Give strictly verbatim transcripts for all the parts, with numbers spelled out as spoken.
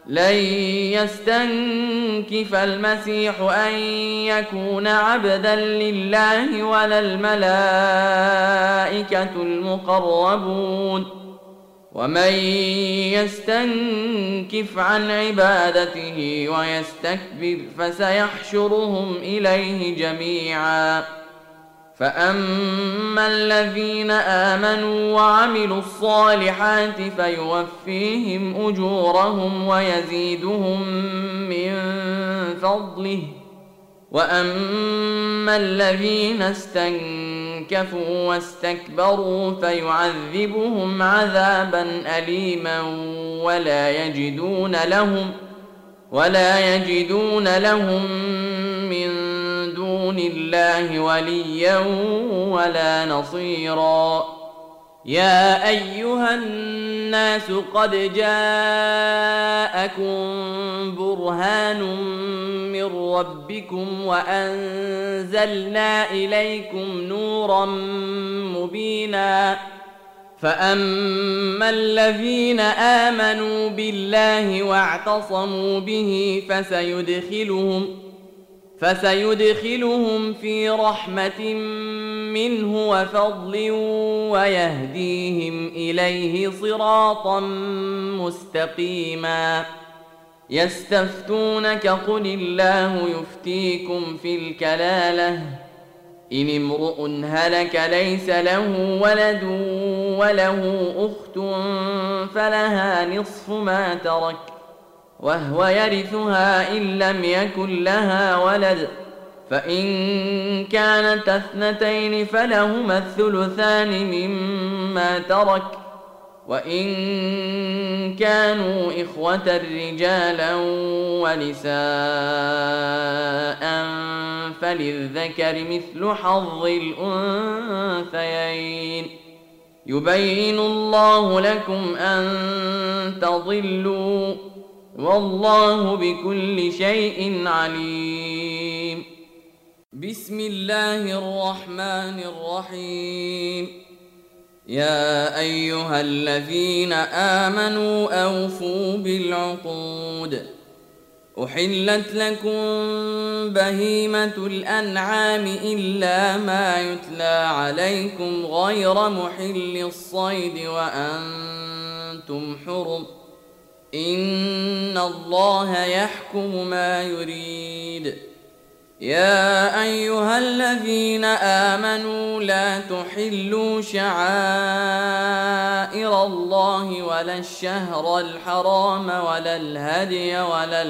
لن يستنكف المسيح أن يكون عبدا لله ولا الملائكة المقربون، ومن يستنكف عن عبادته ويستكبر فسيحشرهم إليه جميعا. فأما الذين آمنوا وعملوا الصالحات فيوفيهم أجورهم ويزيدهم من فضله، وأما الذين استنكفوا واستكبروا فيعذبهم عذابا أليما ولا يجدون لهم ولا يجدون لهم من دون الله وليا ولا نصيرا. يا أيها الناس قد جاءكم برهان من ربكم وأنزلنا إليكم نورا مبينا. فأما الذين آمنوا بالله واعتصموا به فسيدخلهم فسيدخلهم في رحمة منه وفضل ويهديهم إليه صراطا مستقيما. يستفتونك قل الله يفتيكم في الكلالة إن امرؤ هلك ليس له ولد وله أخت فلها نصف ما ترك وهو يرثها إن لم يكن لها ولد، فإن كانت اثنتين فلهما الثلثان مما ترك، وإن كانوا إخوة رجالا ونساء فللذكر مثل حظ الأنثيين. يبين الله لكم أن تضلوا والله بكل شيء عليم. بسم الله الرحمن الرحيم. يا أيها الذين آمنوا أوفوا بالعقود. أحلت لكم بهيمة الأنعام إلا ما يتلى عليكم غير محل الصيد وأنتم حرم، إن الله يحكم ما يريد. يا أيها الذين آمنوا لا تحلوا شعائر الله ولا الشهر الحرام ولا الهدي ولا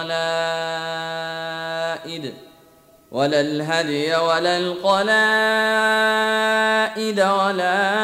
القلائد ولا الهدي ولا القلائد ولا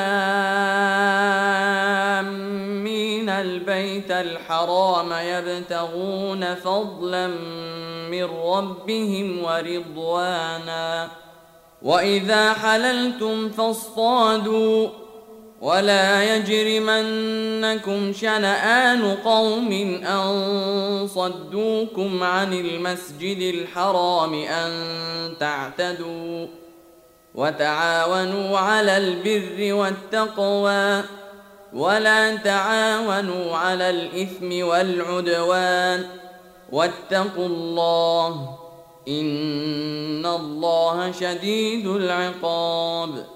آمين البيت الحرام يبتغون فضلا من ربهم ورضوانا. وإذا حللتم فاصطادوا ولا يجرمنكم شنآن قوم أن صدوكم عن المسجد الحرام أن تعتدوا، وتعاونوا على البر والتقوى ولا تعاونوا على الإثم والعدوان، واتقوا الله إن الله شديد العقاب.